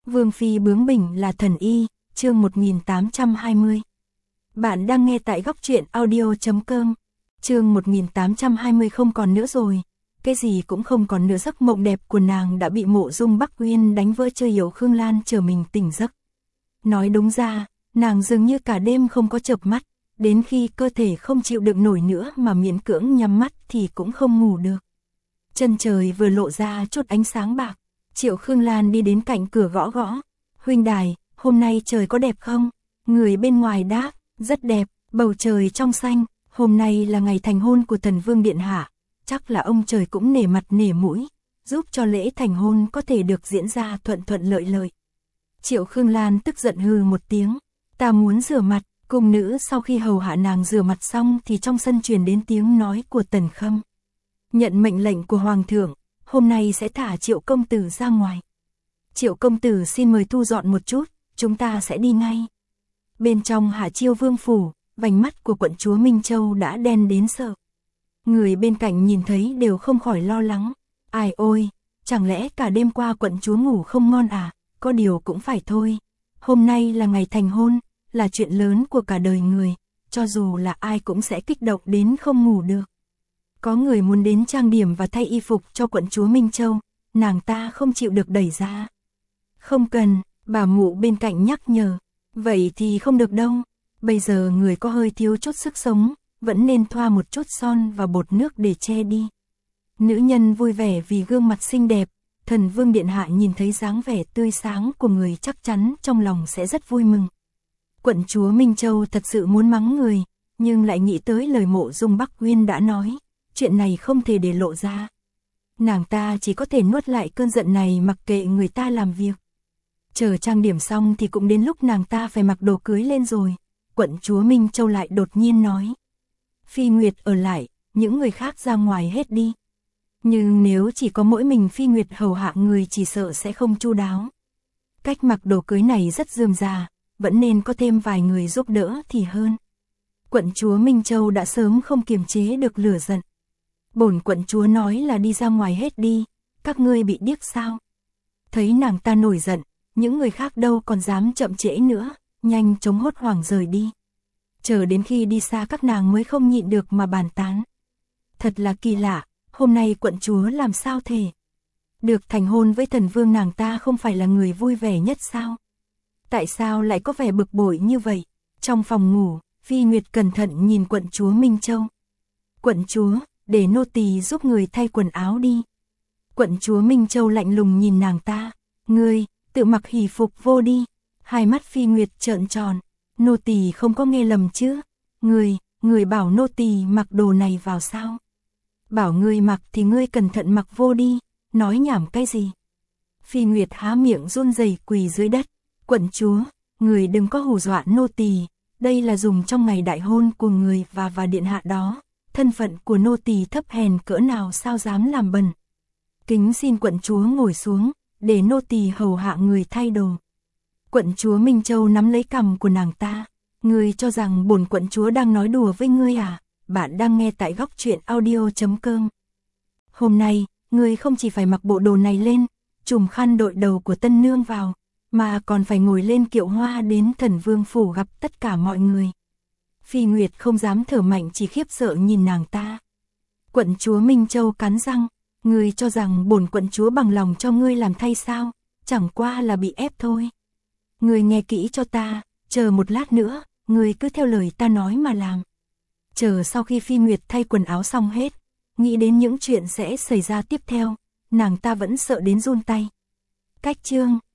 Vương phi bướng bỉnh là thần y, chương 1820. Bạn đang nghe tại góc truyện audio.com. Chương 1820 không còn nữa rồi. Cái gì cũng không còn nữa, giấc mộng đẹp của nàng đã bị Mộ Dung Bắc Uyên đánh vỡ. Chơi Yểu Khương Lan chờ mình tỉnh giấc. Nói đúng ra, nàng dường như cả đêm không có chợp mắt, đến khi cơ thể không chịu đựng nổi nữa mà miễn cưỡng nhắm mắt thì cũng không ngủ được. Chân trời vừa lộ ra chút ánh sáng bạc, Triệu Khương Lan đi đến cạnh cửa gõ gõ. Huynh đài, hôm nay trời có đẹp không? Người bên ngoài đáp, rất đẹp, bầu trời trong xanh, hôm nay là ngày thành hôn của Thần Vương Điện Hạ. Chắc là ông trời cũng nể mặt nể mũi, giúp cho lễ thành hôn có thể được diễn ra thuận thuận lợi lợi. Triệu Khương Lan tức giận hừ một tiếng, ta muốn rửa mặt. Cung nữ sau khi hầu hạ nàng rửa mặt xong thì trong sân truyền đến tiếng nói của Tần Khâm. Nhận mệnh lệnh của Hoàng thượng, hôm nay sẽ thả Triệu công tử ra ngoài. Triệu công tử xin mời thu dọn một chút, chúng ta sẽ đi ngay. Bên trong Hạ Chiêu Vương phủ, vành mắt của quận chúa Minh Châu đã đen đến sợ. Người bên cạnh nhìn thấy đều không khỏi lo lắng. Ai ôi, chẳng lẽ cả đêm qua quận chúa ngủ không ngon à? Có điều cũng phải thôi. Hôm nay là ngày thành hôn, là chuyện lớn của cả đời người, cho dù là ai cũng sẽ kích động đến không ngủ được. Có người muốn đến trang điểm và thay y phục cho quận chúa Minh Châu, nàng ta không chịu được đẩy ra. Không cần, bà mụ bên cạnh nhắc nhở, vậy thì không được đâu, bây giờ người có hơi thiếu chút sức sống, vẫn nên thoa một chút son và bột nước để che đi. Nữ nhân vui vẻ vì gương mặt xinh đẹp, Thần Vương Điện Hạ nhìn thấy dáng vẻ tươi sáng của người chắc chắn trong lòng sẽ rất vui mừng. Quận chúa Minh Châu thật sự muốn mắng người, nhưng lại nghĩ tới lời Mộ Dung Bắc Uyên đã nói, chuyện này không thể để lộ ra. Nàng ta chỉ có thể nuốt lại cơn giận này mặc kệ người ta làm việc. Chờ trang điểm xong thì cũng đến lúc nàng ta phải mặc đồ cưới lên rồi. Quận chúa Minh Châu lại đột nhiên nói, Phi Nguyệt ở lại, những người khác ra ngoài hết đi. Nhưng nếu chỉ có mỗi mình Phi Nguyệt hầu hạ người chỉ sợ sẽ không chu đáo. Cách mặc đồ cưới này rất rườm rà, vẫn nên có thêm vài người giúp đỡ thì hơn. Quận chúa Minh Châu đã sớm không kiềm chế được lửa giận. Bổn quận chúa nói là đi ra ngoài hết đi, các ngươi bị điếc sao? Thấy nàng ta nổi giận, những người khác đâu còn dám chậm trễ nữa, nhanh chóng hốt hoảng rời đi. Chờ đến khi đi xa các nàng mới không nhịn được mà bàn tán. Thật là kỳ lạ, hôm nay quận chúa làm sao thể? Được thành hôn với thần vương, nàng ta không phải là người vui vẻ nhất sao? Tại sao lại có vẻ bực bội như vậy? Trong phòng ngủ, Phi Nguyệt cẩn thận nhìn quận chúa Minh Châu. Quận chúa, để nô tỳ giúp người thay quần áo đi. Quận chúa Minh Châu lạnh lùng nhìn nàng ta. Ngươi, tự mặc hỷ phục vô đi. Hai mắt Phi Nguyệt trợn tròn. Nô tỳ không có nghe lầm chứ? Ngươi bảo nô tỳ mặc đồ này vào sao? Bảo ngươi mặc thì ngươi cẩn thận mặc vô đi. Nói nhảm cái gì? Phi Nguyệt há miệng run rẩy quỳ dưới đất. Quận chúa, người đừng có hù dọa nô tỳ, đây là dùng trong ngày đại hôn của người và điện hạ đó, thân phận của nô tỳ thấp hèn cỡ nào sao dám làm bẩn. Kính xin quận chúa ngồi xuống, để nô tỳ hầu hạ người thay đồ. Quận chúa Minh Châu nắm lấy cằm của nàng ta, ngươi cho rằng bổn quận chúa đang nói đùa với ngươi à? Bạn đang nghe tại góc truyện audio.com. Hôm nay, ngươi không chỉ phải mặc bộ đồ này lên, trùm khăn đội đầu của tân nương vào, mà còn phải ngồi lên kiệu hoa đến Thần Vương phủ gặp tất cả mọi người. Phi Nguyệt không dám thở mạnh, chỉ khiếp sợ nhìn nàng ta. Quận chúa Minh Châu cắn răng, ngươi cho rằng bổn quận chúa bằng lòng cho ngươi làm thay sao? Chẳng qua là bị ép thôi. Ngươi nghe kỹ cho ta, chờ một lát nữa, ngươi cứ theo lời ta nói mà làm. Chờ sau khi Phi Nguyệt thay quần áo xong hết, nghĩ đến những chuyện sẽ xảy ra tiếp theo, nàng ta vẫn sợ đến run tay. Cách chương